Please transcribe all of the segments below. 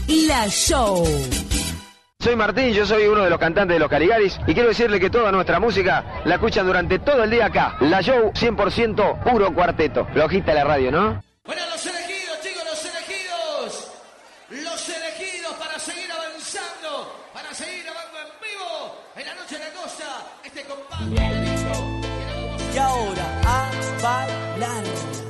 La Show. Soy Martín, yo soy uno de los cantantes de los Caligaris y quiero decirle que toda nuestra música la escuchan durante todo el día acá. La Show 100% puro cuarteto. Flojita la radio, ¿no? Bueno, los elegidos, chicos, los elegidos. Los elegidos para seguir avanzando, para seguir hablando en vivo en la noche de la costa. Este compadre. Y ahora a bailar.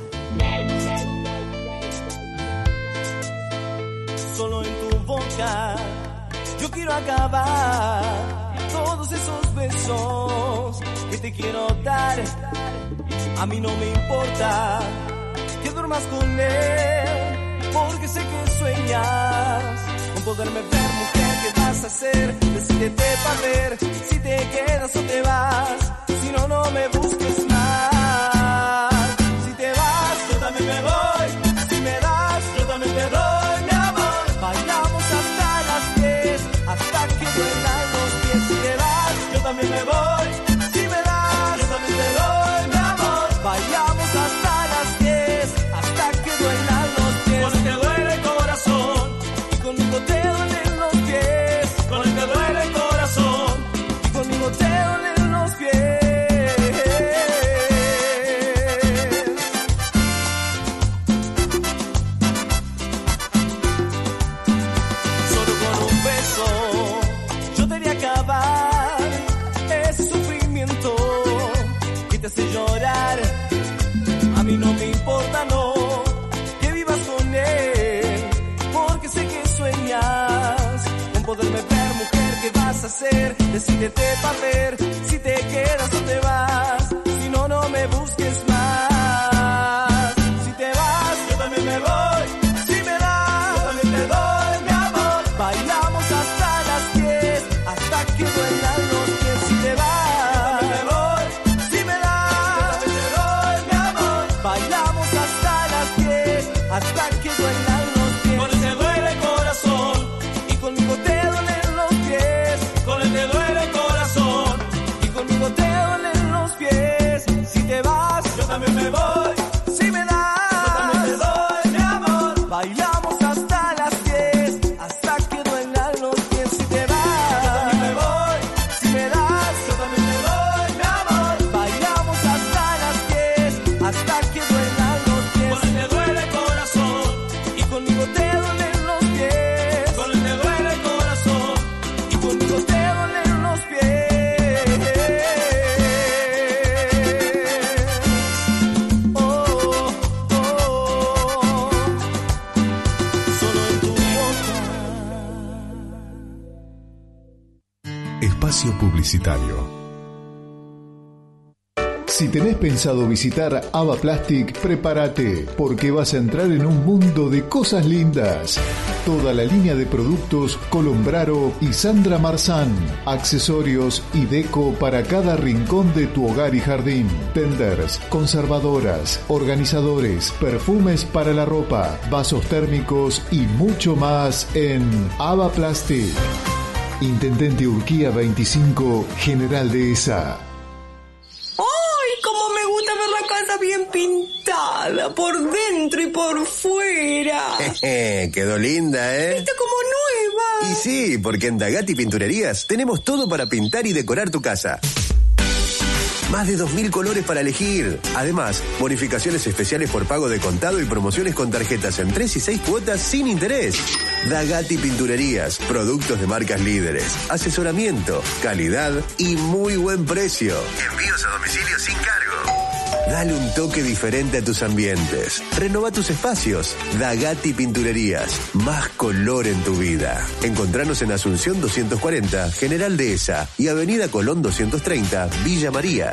Solo en tu boca yo quiero acabar todos esos besos que te quiero dar. A mí no me importa que duermas con él, porque sé que sueñas con poderme ver. Mujer, ¿qué vas a hacer? Decídete para ver si te quedas o te vas. Si no, no me busques más. Si te vas, yo también me voy. Si me das, yo también te doy, mi amor. Bailamos hasta las 10, hasta que duelan los pies. Si te vas, yo también me voy. Si me das, yo también te doy, mi amor. Bailamos hasta las 10, hasta que duelan los pies. Con el que duele el corazón, y conmigo te duelen los pies. Con el que duele el corazón, y conmigo te duelen los pies. Hace llorar, a mí no me importa, no, que vivas con él, porque sé que sueñas con poderme ver. Mujer, ¿qué vas a hacer? Decídete para ver si te quedas o te vas. Si no, no me busques más. Si te vas, yo también me voy. Si me das, yo también te doy, mi amor. Bailamos hasta las 10, hasta que duelan los pies. Si te vas, bailamos hasta las 10, hasta que duelan los pies. Con el que duele el corazón, y conmigo te duelen los pies. Con el que duele el corazón, y conmigo te duelen los pies. Si te vas, yo también me voy. Si me das, yo también te doy, mi amor. Bailamos hasta las 10, hasta que duelan los pies. Si te vas, yo también me voy. Si me das, yo también te doy, mi amor. Bailamos hasta las 10, hasta que duelan los pies. Con el que duele el corazón, y conmigo te duelen los pies. Con el que duele el corazón, y conmigo te duelen los pies. Oh, oh, oh. Solo en tu boca. Espacio publicitario. Si tenés pensado visitar Ava Plastic, prepárate, porque vas a entrar en un mundo de cosas lindas. Toda la línea de productos Colombraro y Sandra Marzán. Accesorios y deco para cada rincón de tu hogar y jardín. Tenders, conservadoras, organizadores, perfumes para la ropa, vasos térmicos y mucho más en Ava Plastic. Intendente Urquía 25, General Dehesa. Bien pintada, por dentro y por fuera. Quedó linda, ¿eh? Está como nueva. Y sí, porque en Dagatti Pinturerías tenemos todo para pintar y decorar tu casa. Más de 2.000 colores para elegir. Además, bonificaciones especiales por pago de contado y promociones con tarjetas en 3 y 6 cuotas sin interés. Dagatti Pinturerías, productos de marcas líderes, asesoramiento, calidad y muy buen precio. Envíos a domicilio sin cargo. Dale un toque diferente a tus ambientes. Renova tus espacios. Dagatti Pinturerías. Más color en tu vida. Encontranos en Asunción 240, General Dehesa, y Avenida Colón 230, Villa María.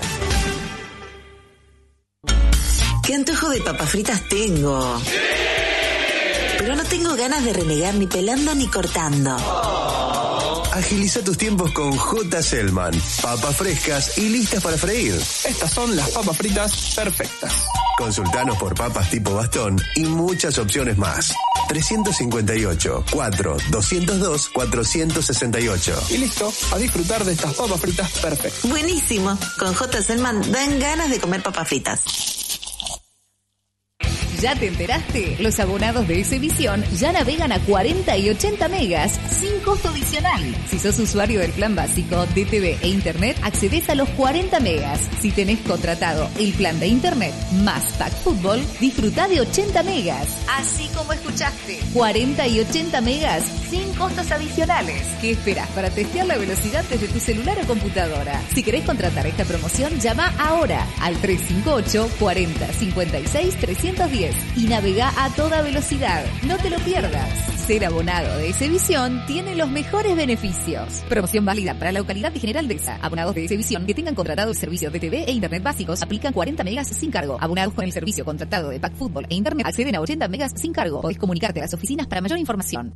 ¿Qué antojo de papas fritas tengo? Pero no tengo ganas de renegar ni pelando ni cortando. Agiliza tus tiempos con J. Selman. Papas frescas y listas para freír. Estas son las papas fritas perfectas. Consultanos por papas tipo bastón y muchas opciones más. 358 4 202 468. Y listo, a disfrutar de estas papas fritas perfectas. Buenísimo. Con J. Selman dan ganas de comer papas fritas. ¿Ya te enteraste? Los abonados de Sevisión ya navegan a 40 y 80 megas sin costo adicional. Si sos usuario del plan básico de TV e Internet, accedes a los 40 megas. Si tenés contratado el plan de Internet más Pack Fútbol, disfrutá de 80 megas. Así como escuchaste, 40 y 80 megas sin costos adicionales. ¿Qué esperás para testear la velocidad desde tu celular o computadora? Si querés contratar esta promoción, llama ahora al 358 40 56 310 y navega a toda velocidad. No te lo pierdas. Ser abonado de Sevisión tiene los mejores beneficios. Promoción válida para la localidad de General Dehesa. Abonados de Sevisión que tengan contratado el servicio de TV e Internet básicos aplican 40 megas sin cargo. Abonados con el servicio contratado de Pack Fútbol e Internet acceden a 80 megas sin cargo. Podés comunicarte a las oficinas para mayor información.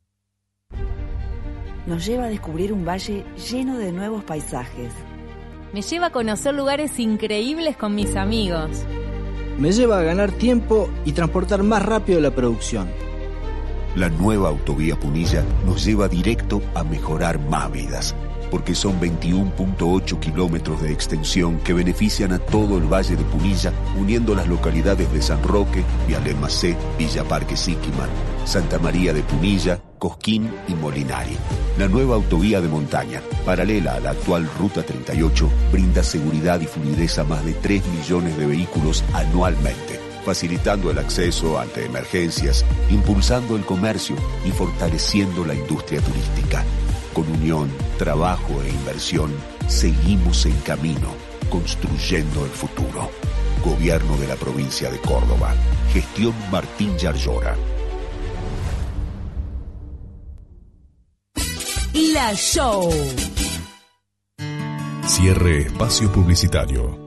Nos lleva a descubrir un valle lleno de nuevos paisajes. Me lleva a conocer lugares increíbles con mis amigos. Me lleva a ganar tiempo y transportar más rápido la producción. La nueva autovía Punilla nos lleva directo a mejorar más vidas, porque son 21.8 kilómetros de extensión que benefician a todo el Valle de Punilla, uniendo las localidades de San Roque, Vialema-C, Villa Parque Siquiman, Santa María de Punilla, Cosquín y Molinari. La nueva autovía de montaña, paralela a la actual Ruta 38, brinda seguridad y fluidez a más de 3 millones de vehículos anualmente, facilitando el acceso ante emergencias, impulsando el comercio y fortaleciendo la industria turística. Con unión, trabajo e inversión, seguimos en camino, construyendo el futuro. Gobierno de la provincia de Córdoba. Gestión Martín Yarlora. La Show. Cierre espacio publicitario.